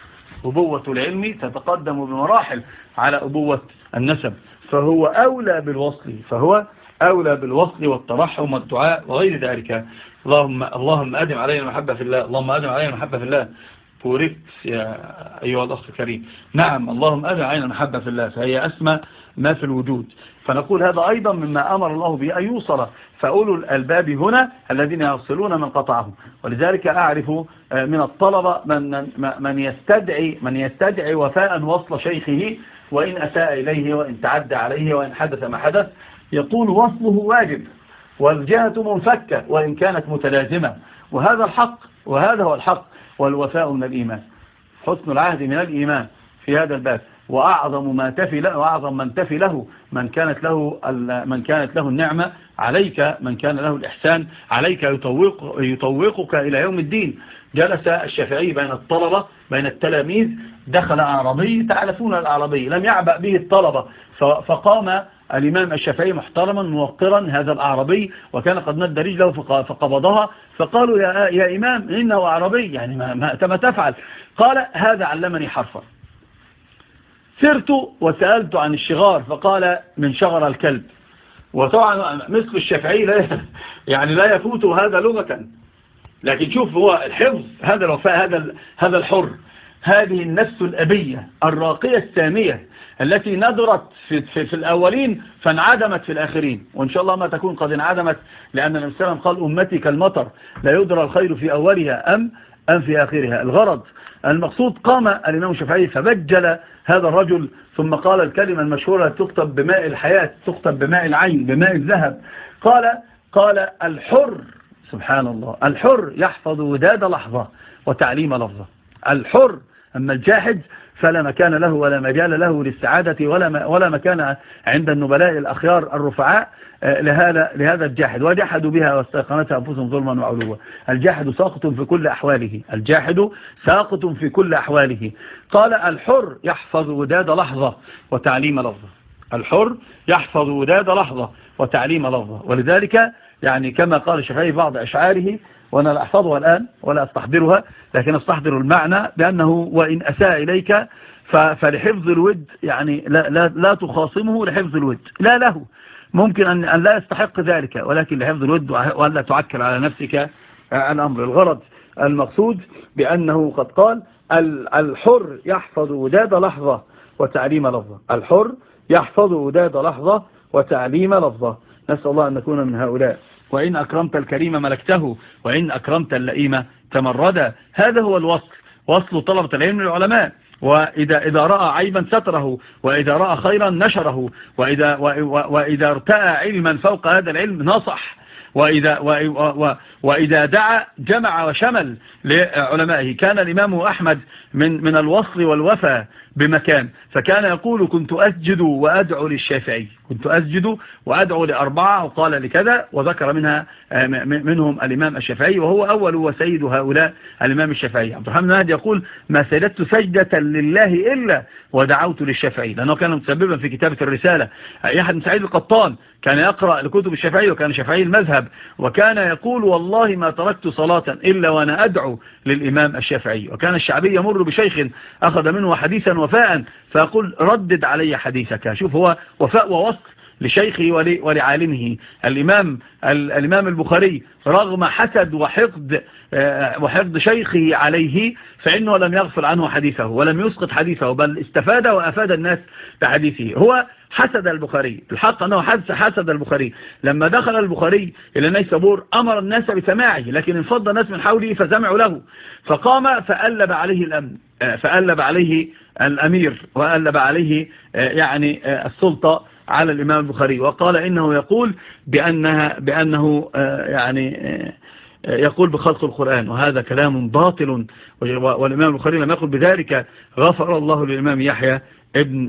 أبوة العلم تتقدم بمراحل على أبوة النسب، فهو أولى بالوصل، فهو أولى بالوصل والترحم والدعاء وغير ذلك. اللهم اللهم أدم علينا المحبة في الله، اللهم أدم علينا المحبة في الله. بوركت يا أيها الأخ الكريم. نعم، اللهم أدم علينا المحبة في الله، فهي أسمى ما في الوجود. فنقول هذا أيضا مما أمر الله به أن يوصل، فأولو الألباب هنا الذين يصلون من قطعهم. ولذلك أعرف من الطلبة من, من يستدعي من يستدعي وفاء وصل شيخه وإن أساء إليه وإن تعدى عليه وإن حدث ما حدث، يقول وصله واجب والجهة منفكة وإن كانت متلازمة، وهذا الحق، وهذا هو الحق. والوفاء من الإيمان، حسن العهد من الإيمان في هذا الباب. وأعظم ما تفي له وأعظم من تفي له من كانت له من كانت له النعمة عليك، من كان له الإحسان عليك يطوق يطوقك إلى يوم الدين. جلس الشافعي بين الطلبة بين التلاميذ، دخل أعرابي، تعرفون الأعرابي لم يعبأ به الطلبة، فقام الإمام الشافعي محترما موقرا هذا الأعرابي، وكان قد مد رجله فقبضها، فقالوا يا, يا إمام إنه أعرابي، يعني ما, ما تفعل؟ قال هذا علمني حرفا. سرت وسألت عن الشغار فقال من شغر الكلب. وطبعا مثل الشافعي لا يعني لا يفوت هذا لغة، لكن شوف هو الحفظ، هذا الوفاء، هذا هذا الحر، هذه النفس الأبية الراقية السامية التي ندرت في, في, في الأولين فانعدمت في الآخرين، وإن شاء الله ما تكون قد انعدمت، لأن النبي صلى الله عليه وسلم قال أمتي كالمطر لا يدرى الخير في أولها أم أم في آخرها. الغرض المقصود، قام الإمام الشافعي فبجل هذا الرجل ثم قال الكلمة المشهورة تكتب بماء الحياة، تكتب بماء العين، بماء الذهب. قال قال الحر، سبحان الله، الحر يحفظ وداد لحظة وتعليم لفظة. الحر، أما الجاحد فلا مكان له ولا مجال له للسعادة ولا ولا مكان عند النبلاء الأخيار الرفعاء لهذا لهذا الجاحد. وجحدوا بها واستيقنتها أنفسهم ظلما وعلوا. الجاحد ساقط في كل أحواله، الجاحد ساقط في كل أحواله. قال الحر يحفظ وداد لحظة وتعليم لفظة. الحر يحفظ وداد لحظة وتعليم لفظة. ولذلك يعني كما قال الشافعي بعض أشعاره، وأنا لا أحفظها الآن ولا أستحضرها، لكن أستحضر المعنى بأنه وإن أساء إليك فلحفظ الود، يعني لا, لا, لا تخاصمه لحفظ الود، لا له، ممكن أن, أن لا يستحق ذلك، ولكن لحفظ الود وأن لا تعكر على نفسك الأمر. الغرض المقصود بأنه قد قال الحر يحفظ وداد لحظة وتعليم لفظة. الحر يحفظ وداد لحظة وتعليم لفظة. نسأل الله أن نكون من هؤلاء. وإن أكرمت الكريم ملكته وإن أكرمت اللئيم تمردا. هذا هو الوصل، وصل طلبة العلم للعلماء. وإذا إذا رأى عيبا ستره، وإذا رأى خيرا نشره، وإذا, وإذا ارتأى علما فوق هذا العلم نصح، وإذا, وإذا دعا جمع وشمل لعلمائه. كان الإمام أحمد من, من الوصل والوفا بمكان، فكان يقول كنت أسجد وأدعو للشافعي، كنت أسجد وأدعو لأربعة، وقال لكذا، وذكر منها منهم الإمام الشافعي، وهو أول وسيد هؤلاء الإمام الشافعي. عبد الرحمن مهدي يقول ما سجدت سجدة لله إلا ودعوت للشافعي، لأنه كان متسببا في كتابة الرسالة. يحيى بن سعيد القطان كان يقرأ لكتب الشافعي، وكان شافعي المذهب، وكان يقول والله ما تركت صلاة إلا وأنا أدعو للإمام الشافعي. وكان الشعبي يمر بشيخ أخذ منه حديثا وفاء فيقول ردد علي حديثك. شوف هو وفاء ووصل لشيخه ولعالمه. الإمام الإمام البخاري رغم حسد وحقد وحقد شيخه عليه فإنه لم يغفل عنه حديثه ولم يسقط حديثه، بل استفاد وأفاد الناس بحديثه. هو حسد البخاري، الحق أنه حسد البخاري. لما دخل البخاري إلى نيسابور أمر الناس بسماعه، لكن انفض الناس من حوله فسمعوا له، فقام فألب عليه الأمن، فألب عليه الأمير، وألب عليه يعني السلطة على الإمام البخاري، وقال إنه يقول بأنها بأنه يعني يقول بخلق القرآن، وهذا كلام باطل، والإمام البخاري لم يقل بذلك. غفر الله للإمام يحيى ابن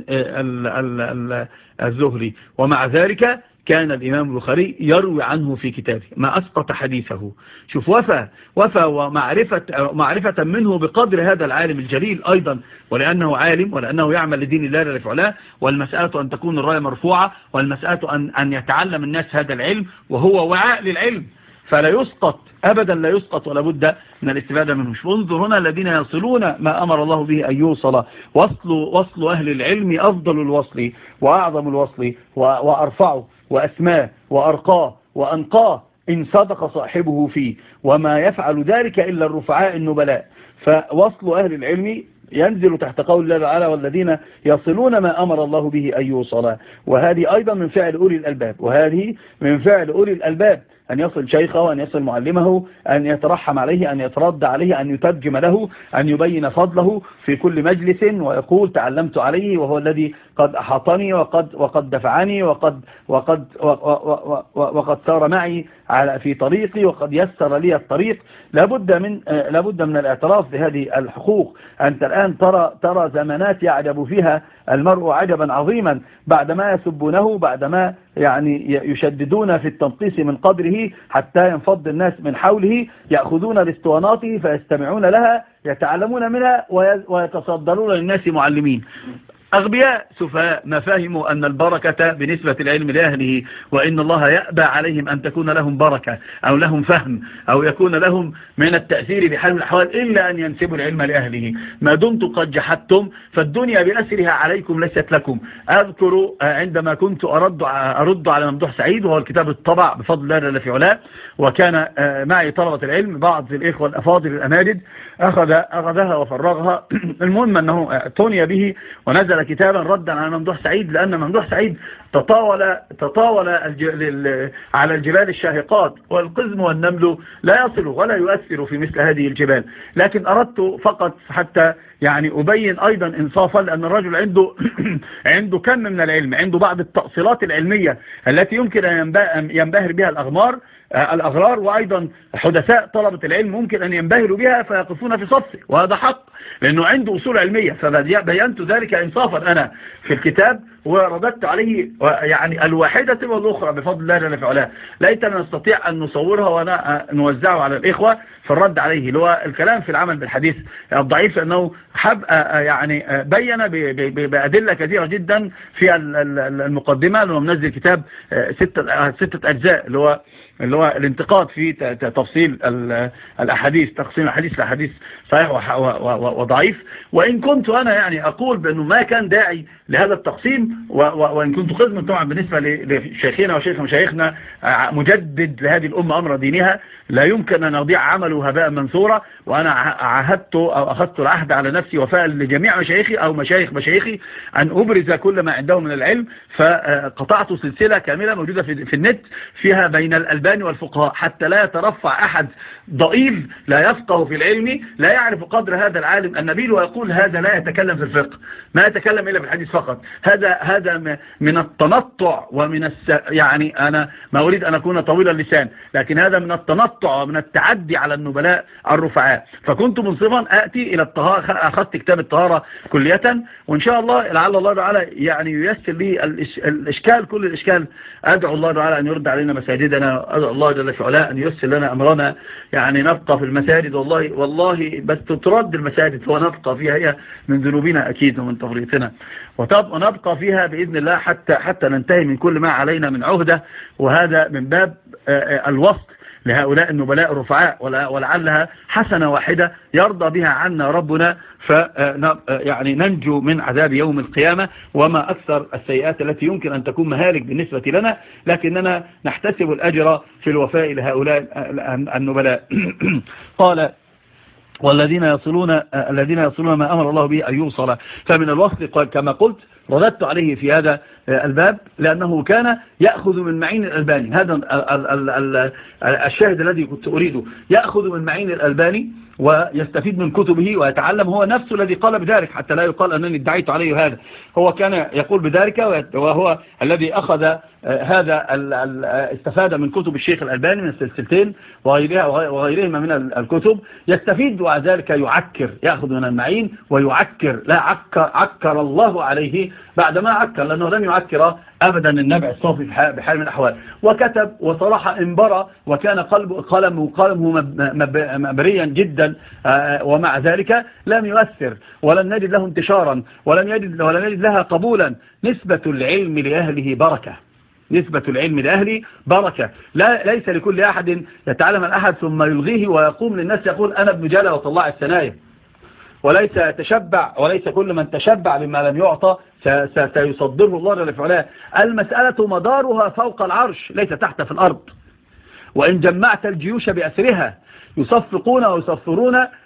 الزهري، ومع ذلك كان الإمام البخاري يروي عنه في كتابه ما أسقط حديثه. شوف وفى وفى ومعرفة معرفة منه بقدر هذا العالم الجليل أيضا، ولأنه عالم ولأنه يعمل لدين الله لا لفعله. والمسألة أن تكون الراية مرفوعة، والمسألة أن, أن يتعلم الناس هذا العلم، وهو وعاء للعلم، فلا يسقط أبدا، لا يسقط ولا بد من الاستفادة منه. وانظر هنا الذين يصلون ما أمر الله به أن يوصل. وصل, وصل أهل العلم أفضل الوصل وأعظم الوصل وأرفعه وأسماه وأرقاه وأنقاه إن صدق صاحبه فيه، وما يفعل ذلك إلا الرفعاء النبلاء. فوصل أهل العلم ينزل تحت قول الله تعالى والذين يصلون ما أمر الله به أن يوصل. وهذه أيضا من فعل أولي الألباب، وهذه من فعل أولي الألباب أن يصل شيخه، أن يصل معلمه، أن يترحم عليه، أن يترد عليه، أن يترجم له، أن يبين فضله في كل مجلس ويقول تعلمت عليه وهو الذي قد أحاطني وقد وقد دفعني وقد وقد وقد سار معي على في طريقي وقد يسر لي الطريق. لابد من لابد من الاعتراف بهذه الحقوق. أنت الآن ترى ترى زمانات يعجب فيها المرء عجبا عظيما، بعدما يسبونه، بعدما يعني يشددون في التنقيص من قدره حتى ينفض الناس من حوله، يأخذون الاسطوانات فيستمعون لها، يتعلمون منها ويتصدرون للناس معلمين. أغبياء سفهاء ما فهموا أن البركة بنسبة العلم لأهله، وإن الله يأبى عليهم أن تكون لهم بركة أو لهم فهم أو يكون لهم من التأثير بحال من الأحوال إلا أن ينسبوا العلم لأهله. ما دمتم قد جحدتم فالدنيا بأسرها عليكم ليست لكم. أذكر عندما كنت أرد, أرد على ممدوح سعيد، وهو الكتاب الطبع بفضل الله جل في علاه، وكان معي طلبة العلم بعض الإخوة الأفاضل الأماجد أخذ أخذها وفرغها. المهم أنه اعتني به ونزل كتابا ردا على ممدوح سعيد، لأن ممدوح سعيد تطاول تطاول على الجبال الشاهقات، والقزم والنمل لا يصل ولا يؤثر في مثل هذه الجبال. لكن أردت فقط حتى يعني أبين أيضا إنصافا، لأن الرجل عنده عنده كم من العلم، عنده بعض التأصيلات العلمية التي يمكن أن ينبهر بها الأغمار الأغرار، وأيضا حدثاء طلبة العلم ممكن أن ينبهروا بها فيقفون في صفه، وهذا حق لأنه عنده أصول علمية. فبينت ذلك إنصافا أنا في الكتاب ورددت عليه يعني الواحدة والأخرى بفضل الله جل في علاه. ليتنا نستطيع أن نصورها ونوزعها على الإخوة في الرد عليه، اللي هو الكلام في العمل بالحديث الضعيف، لأنه حب يعني بين بأدلة كثيرة جدا في المقدمة، اللي هو منزل كتاب ستة ستة أجزاء، اللي هو اللي هو الانتقاد في تفصيل الأحاديث، تقسيم الحديث لأحاديث صحيح وضعيف. وإن كنت أنا يعني أقول بأنه ما كان داعي لهذا التقسيم، وإن كنت قسم طبعا بالنسبة لشيخنا وشيخ مشايخنا مجدد لهذه الأمة أمر دينها، لا يمكن أن أضيع عمله هباء منثورا. وأنا عهدت أو أخذت العهد على نفسي وفاء لجميع مشايخي أو مشايخ مشايخي أن أبرز كل ما عندهم من العلم. فقطعت سلسلة كاملة موجودة في النت فيها بين الألباني والفقهاء، حتى لا يترفع أحد ضئيل لا يفقه في العلم لا يعرف قدر هذا العالم النبيل ويقول هذا لا يتكلم في الفقه، ما يتكلم إلا في الحديث فقط. هذا هذا من التنطع ومن الس... يعني أنا ما أريد أن أكون طويل اللسان، لكن هذا من التنطع ومن التعدي على النبلاء الرفعاء. فكنت منصفا آتي إلى الطهارة، أخذت كتاب الطهارة كلية، وإن شاء الله لعل الله تعالى يعني ييسر لي الإشكال كل الإشكال. أدعو الله تعالى أن يرد علينا مساجدنا، أدعو الله جل في علاه أن ييسر لنا أمرنا، يعني نبقى في المساجد والله والله بس ترد المساجد ونبقى فيها، هي من ذنوبنا أكيد ومن تفريطنا، ونبقى فيها بإذن الله حتى حتى ننتهي من كل ما علينا من عهدة. وهذا من باب الوصل لهؤلاء النبلاء الرفعاء، ولعلها حسنة واحدة يرضى بها عنا ربنا، ف يعني ننجو من عذاب يوم القيامة. وما أكثر السيئات التي يمكن أن تكون مهالك بالنسبة لنا، لكننا نحتسب الأجر في الوفاء لهؤلاء النبلاء. قال والذين يصلون الذين يصلون ما أمر الله به أن يوصل. فمن الوصل كما قلت رددت عليه في هذا الباب، لأنه كان يأخذ من معين الألباني. هذا الشاهد الذي كنت أريده، يأخذ من معين الألباني ويستفيد من كتبه ويتعلم. هو نفسه الذي قال بذلك، حتى لا يقال أنني ادعيت عليه هذا. هو كان يقول بذلك، وهو الذي أخذ هذا استفاد من كتب الشيخ الألباني من السلسلتين وغيرها وغيرهما من الكتب، يستفيد وذلك يعكر، يأخذ من المعين ويعكر. لا عكر, عكر الله عليه بعدما عكر، لأنه لم يعكر أبدا النبع الصافي بحال من الأحوال. وكتب وصراحة انبرى، وكان قلبه قلمه قلمه مبريا جدا، ومع ذلك لم يؤثر ولم نجد له انتشارا ولم يجد ولم يجد لها قبولا. نسبة العلم لأهله بركة، نسبة العلم لأهله بركة. لا ليس لكل أحد يتعلم الأحد ثم يلغيه ويقوم للناس يقول أنا ابن جلا وطلع الثنايا، وليس يتشبع، وليس كل من تشبع بما لم يعطى سيصدره الله جل في علاه. المسألة مدارها فوق العرش ليس تحت في الأرض. وإن جمعت الجيوش بأسرها يصفقون ويصفرون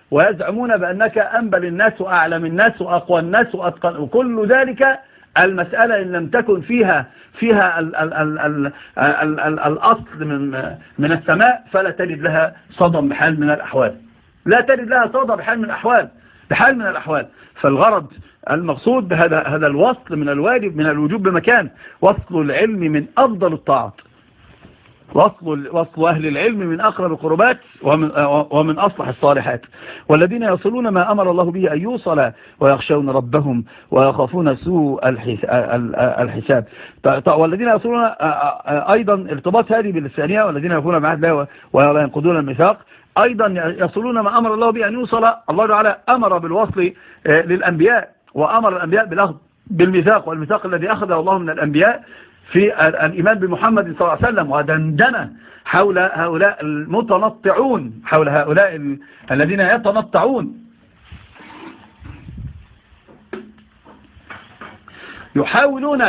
ويزعمون بأنك أنبل الناس وأعلم الناس وأقوى الناس وأتقن، وكل ذلك المسألة إن لم تكن فيها فيها ال ال ال ال ال ال الأصل من من السماء فلا تجد لها صدى بحال من الأحوال، لا تجد لها صدى بحال من الأحوال بحال من الأحوال. فالغرض المقصود بهذا هذا الوصل من الواجب من الوجوب بمكان، وصل العلم من أفضل الطاعات، وصل وصل أهل العلم من أقرب القربات ومن, ومن أصلح الصالحات. والذين يصلون ما أمر الله به أن يوصل ويخشون ربهم ويخافون سوء الحساب. والذين يصلون أيضا ارتباط هذه بالثانية، والذين يكونون بعهد الله ولا ينقضون الميثاق، أيضا يصلون ما أمر الله به أن يوصل. الله تعالى أمر بالوصل للأنبياء، وأمر الأنبياء بالأخذ بالميثاق، والميثاق الذي أخذه الله من الأنبياء في الإيمان بمحمد صلى الله عليه وسلم، ودندن حول هؤلاء المتنطعون، حول هؤلاء الذين يتنطعون يحاولون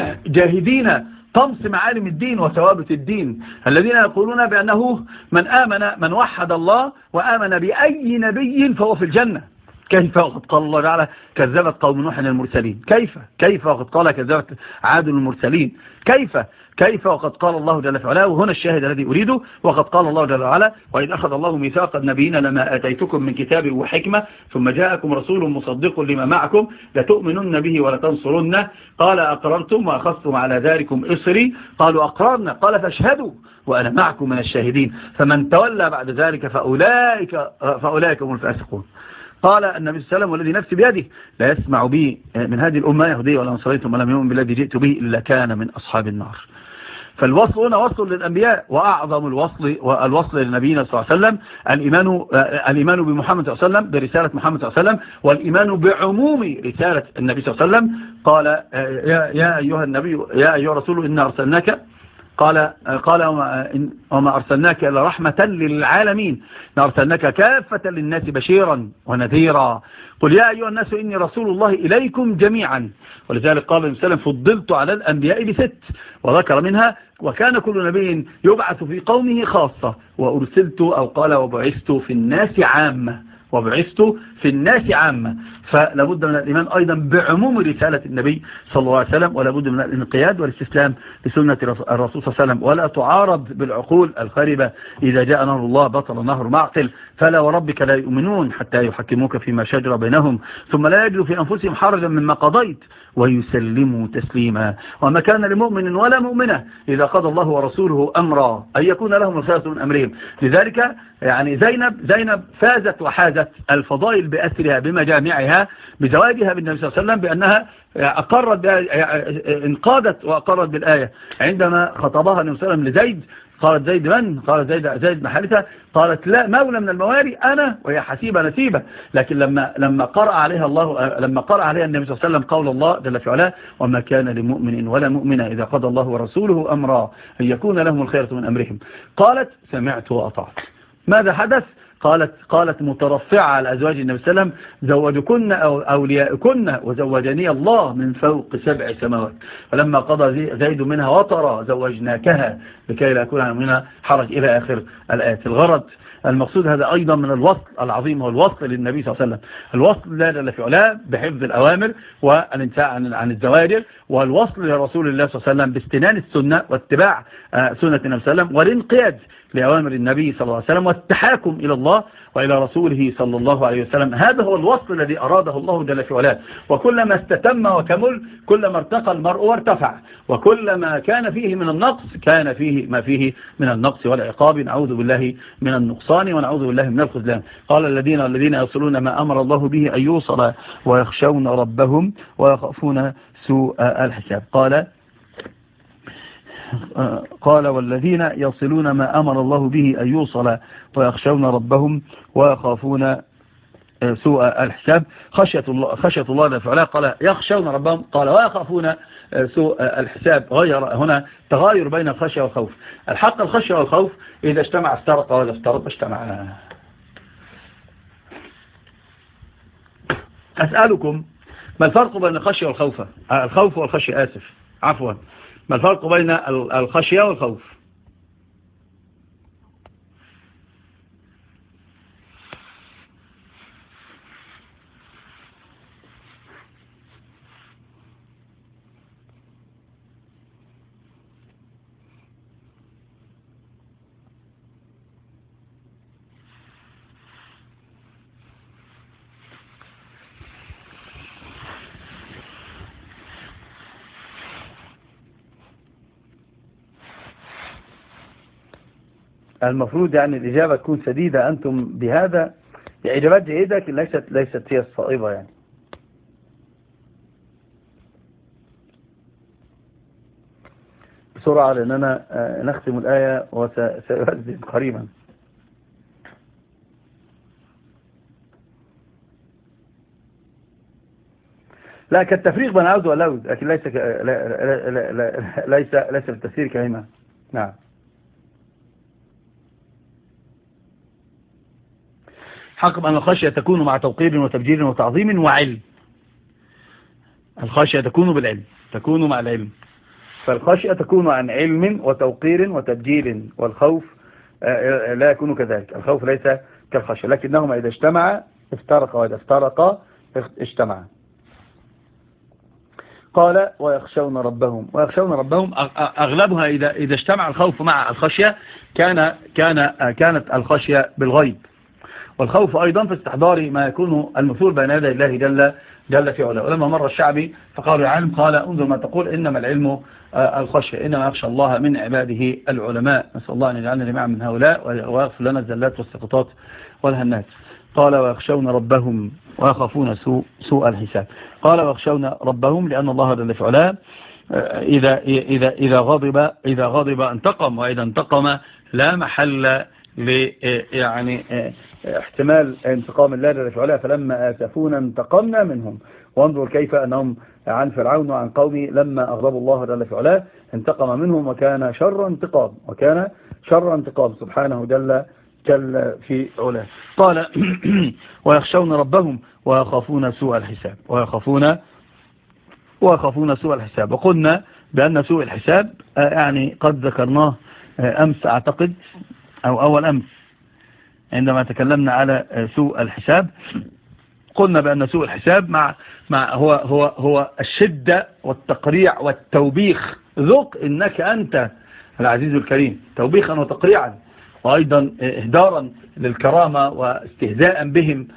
جاهدين طمس معالم الدين وثوابت الدين، الذين يقولون بأنه من آمن من وحد الله وآمن بأي نبي فهو في الجنة. كيف وقد قال الله تعالى كذبت قوم نوح المرسلين؟ كيف كيف وقد قال كذبت عاد المرسلين؟ كيف كيف وقد قال الله جل وعلا، وهنا الشاهد الذي أريده، وقد قال الله جل وعلا وإذ أخذ الله ميثاق النبيين لما آتيتكم من كتاب وحكمة ثم جاءكم رسول مصدق لما معكم لتؤمنن به ولتنصرنه قال أقررتم وأخذتم على ذلكم إصري قالوا أقررنا قال فاشهدوا وأنا معكم من الشاهدين فمن تولى بعد ذلك فأولئك فأولئك هم الفاسقون. قال النبي صلى الله عليه وسلم والذي نفسي بيده لا يسمع بي من هذه الأمة يهودية ولا نصرانية ثم لم يؤمن بالذي جئت به إلا كان من أصحاب النار. فالوصل هنا وصل للأنبياء، وأعظم الوصل والوصل للنبينا صلى الله عليه وسلم الإيمان الإيمان بمحمد صلى الله عليه وسلم، برسالة محمد صلى الله عليه وسلم، والإيمان بعموم رسالة النبي صلى الله عليه وسلم. قال يا, يا أيها النبي يا أيها الرسول إنا أرسلناك قال قال وما أرسلناك إلا رحمة للعالمين أرسلناك كافة للناس بشيرا ونذيرا قل يا أيها الناس إني رسول الله إليكم جميعا. ولذلك قال النبي صلى الله عليه وسلم فضلت على الأنبياء بست، وذكر منها وكان كل نبي يبعث في قومه خاصة وأرسلت أو قال وبعثت في الناس عامة وبعثت في الناس عامة. فلا بد من الإيمان أيضا بعموم رسالة النبي صلى الله عليه وسلم، ولا بد من الانقياد والاستسلام لسنة الرسول صلى الله عليه وسلم، ولا تعارض بالعقول الخاربة. إذا جاء نهر الله بطل نهر معقل فلا وربك لا يؤمنون حتى يحكموك فيما شجر بينهم ثم لا يجدوا في أنفسهم حرجا مما قضيت ويسلموا تسليما. وما كان لمؤمن ولا مؤمنة إذا قضى الله ورسوله أمرا أن يكون لهم الخيرة من أمرهم. لذلك يعني زينب زينب فازت وحازت الفضائل بأسرها بمجامعها بزواجها بالنبي صلى الله عليه وسلم، بأنها أقرت انقادت وأقرت بالآية عندما خطبها النبي صلى الله عليه وسلم لزيد. قالت زيد من؟ قالت زيد زيد بن حارثة. قالت لا مولى من الموالي أنا وهي حسيبة نسيبة. لكن لما لما قرأ عليها الله لما قرأ عليها النبي صلى الله عليه وسلم قول الله جل في علاه وما كان لمؤمن ولا مؤمنة إذا قضى الله ورسوله أمرا أن يكون لهم الخيرة من أمرهم قالت سمعت وأطعت. ماذا حدث؟ قالت قالت مترفعة على أزواج النبي صلى الله عليه وسلم زوجكن أو أولياءكن وزوجني الله من فوق سبع سماوات فلما قضى زيد منها وطرا زوجناكها لكي لا يكون منها حرج إلى آخر الآيات. الغرض المقصود هذا أيضا من الوصل العظيم هو الوصل للنبي صلى الله عليه وسلم، الوصل لا جل في علاه بحفظ الأوامر والانتهاء عن عن الزواجر، والوصل لرسول الله صلى الله عليه وسلم باستنان السنة واتباع سنة النبي صلى الله عليه وسلم والانقياد لأوامر النبي صلى الله عليه وسلم والتحاكم إلى الله وإلى رسوله صلى الله عليه وسلم. هذا هو الوصل الذي أراده الله جل في علاه، وكلما استتم وكمل كلما ارتقى المرء وارتفع، وكلما كان فيه من النقص كان فيه ما فيه من النقص والعقاب. نعوذ بالله من النقصان ونعوذ بالله من الخذلان. قال الذين الذين يصلون ما أمر الله به أن يوصل ويخشون ربهم ويخافون سوء الحساب. قال قال والذين يصلون ما أمر الله به أن يوصل ويخشون ربهم ويخافون سوء الحساب. خشية الله خشية الله جل وعلا قال يخشون ربهم قال ويخافون سوء الحساب. غير هنا تغاير بين الخشية والخوف. الحق الخشية والخوف إذا اجتمع افترق وإذا افترق اجتمع. أسألكم ما الفرق بين الخشية والخوف الخوف والخشية آسف عفوا ما الفرق بين الخشية والخوف؟ المفروض يعني الإجابة تكون سديدة أنتم بهذا، إجابات جيدة لكن ليست ليست هي الصائبة يعني. بسرعة لأننا نختم الآية وسيؤذن قريبا. لا كالتفريق بين عوز واللوز، لكن ليس ك... لا... لا... لا... لا... ليس ليس بالتفسير كلمة. نعم. حقب أن الخشية تكون مع توقير وتبجيل وتعظيم وعلم. الخشية تكون بالعلم، تكون مع العلم. فالخشية تكون عن علم وتوقير وتبجيل، والخوف لا يكون كذلك. الخوف ليس كالخشية، لكنهما إذا اجتمع افترق، وإذا افترق اجتمع. قال ويخشون ربهم. ويخشون ربهم أغلبها إذا إذا اجتمع الخوف مع الخشية كان كان كانت الخشية بالغيب، والخوف أيضا في استحضار ما يكون المثور بين يدي الله جل جل في علاه. ولما مر الشعبي فقالوا العلم، قال انظر ما تقول، إنما العلم الخشية، إنما يخشى الله من عباده العلماء. نسأل الله أن يجعلنا جميعا من هؤلاء ويغفر لنا الزلات والسقطات والهنات. قال ويخشون ربهم ويخافون سوء, سوء الحساب. قال ويخشون ربهم لأن الله جل في علاه إذا, إذا, إذا, غضب إذا غضب انتقم، وإذا انتقم لا محل ل يعني احتمال انتقام الله جل في علاه. فلما آسفونا انتقمنا منهم. وانظر كيف أنهم عن فرعون وعن قومه لما أغضبوا الله جل في علاه انتقم منهم، وكان شر انتقام، وكان شر انتقام سبحانه جل جل في علاه. قال ويخشون ربهم ويخافون سوء الحساب. ويخافون ويخافون سوء الحساب. وقلنا بأن سوء الحساب يعني قد ذكرناه أمس أعتقد، أو أول أمس عندما تكلمنا على سوء الحساب. قلنا بأن سوء الحساب مع مع هو هو هو الشدة والتقريع والتوبيخ. ذق إنك أنت العزيز الكريم، توبيخا وتقريعا، وأيضا إهدارا للكرامة واستهزاء بهم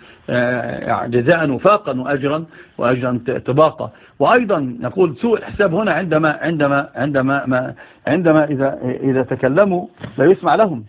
جزاء وفاقا وأجرا وأجرا طباقا. وأيضا نقول سوء الحساب هنا عندما عندما عندما ما عندما إذا إذا تكلموا لا يسمع لهم.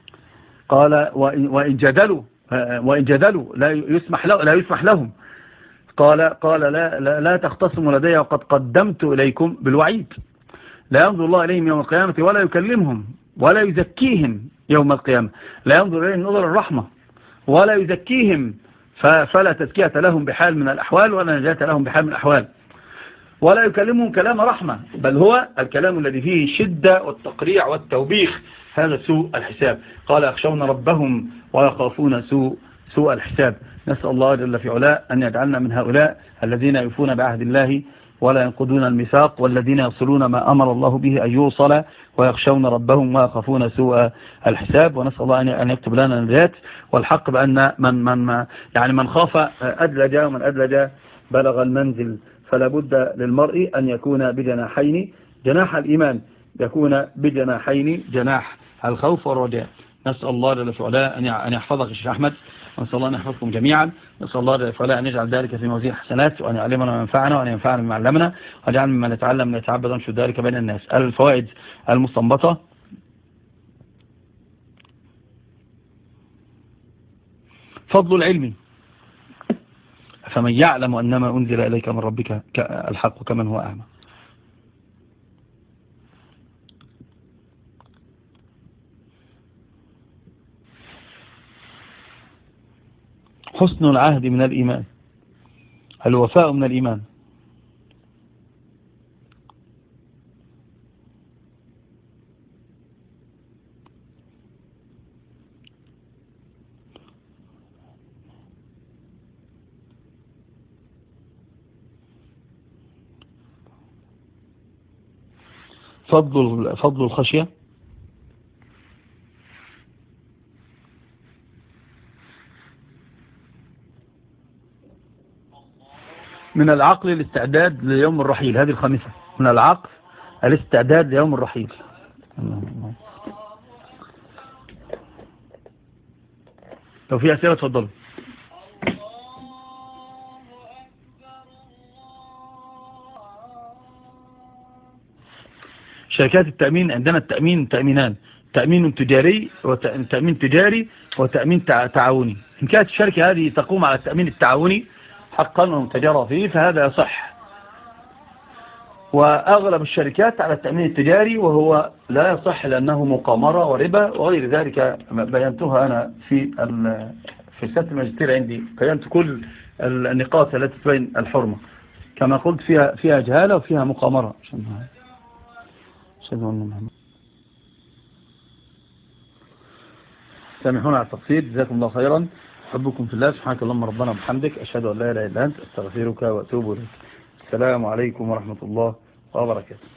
قال وإن جدلوا وإن جدلوا لا يسمح له لا يسمح لهم. قال قال لا لا, لا تختصموا لدي وقد قدمت إليكم بالوعيد. لا ينظر الله إليهم يوم القيامة ولا يكلمهم ولا يزكيهم يوم القيامة. لا ينظر إليهم نظر الرحمة ولا يزكيهم، فلا تزكية لهم بحال من الأحوال ولا نجاة لهم بحال من الأحوال. ولا يكلمهم كلام رحمة، بل هو الكلام الذي فيه الشدة والتقريع والتوبيخ. هذا سوء الحساب. قال يخشون ربهم ويخافون سوء سوء الحساب. نسأل الله جل في علاه أن يجعلنا من هؤلاء الذين يوفون بعهد الله ولا ينقضون الميثاق، والذين يصلون ما أمر الله به أن يوصل، ويخشون ربهم ويخافون سوء الحساب. ونسأل الله أن يكتب لنا النجاة. والحق بأن من من يعني من خاف أدلج، ومن أدلج بلغ المنزل. فلا بد للمرء أن يكون بجناحين، جناح الإيمان يكون بجناحين، جناح الخوف والرجاء. نسأل الله جل في علاه أن يحفظك الشيخ أحمد، ونسأل الله أن يحفظكم جميعا. نسأل الله جل في علاه أن يجعل ذلك في موازين حسنات، وأن يعلمنا ما ينفعنا، وأن ينفعنا بما علمنا، ويجعل مما نتعلم من يتعبد ونشد ذلك بين الناس. الفوائد المستنبطة: فضل العلم، فمن يعلم أنما أنزل إليك من ربك الحق كمن هو أعمى. حسن العهد من الإيمان، الوفاء من الإيمان. فضل فضل الخشية، من العقل الاستعداد ليوم الرحيل. هذه الخامسة، من العقل الاستعداد ليوم الرحيل. لو في أسئلة تفضلوا. شركات التأمين، عندنا التأمين تأمينان: تأمين تجاري وتأمين تجاري وتأمين تعاوني. إن كانت الشركة هذه تقوم على التأمين التعاوني حقا ومتجرى فيه فهذا يصح، وأغلب الشركات على التأمين التجاري وهو لا يصح لأنه مقامرة وربا وغير ذلك. بينتها أنا في في رسالة الماجستير عندي، بينت كل النقاط التي تبين الحرمة كما قلت، فيها فيها جهالة وفيها مقامرة. سامحونا على التقصير، جزاكم الله خيرا، أحبكم في الله، سبحانك اللهم ربنا وبحمدك، أشهد أن لا إله إلا أنت، أستغفرك وأتوب إليك. السلام عليكم ورحمة الله وبركاته.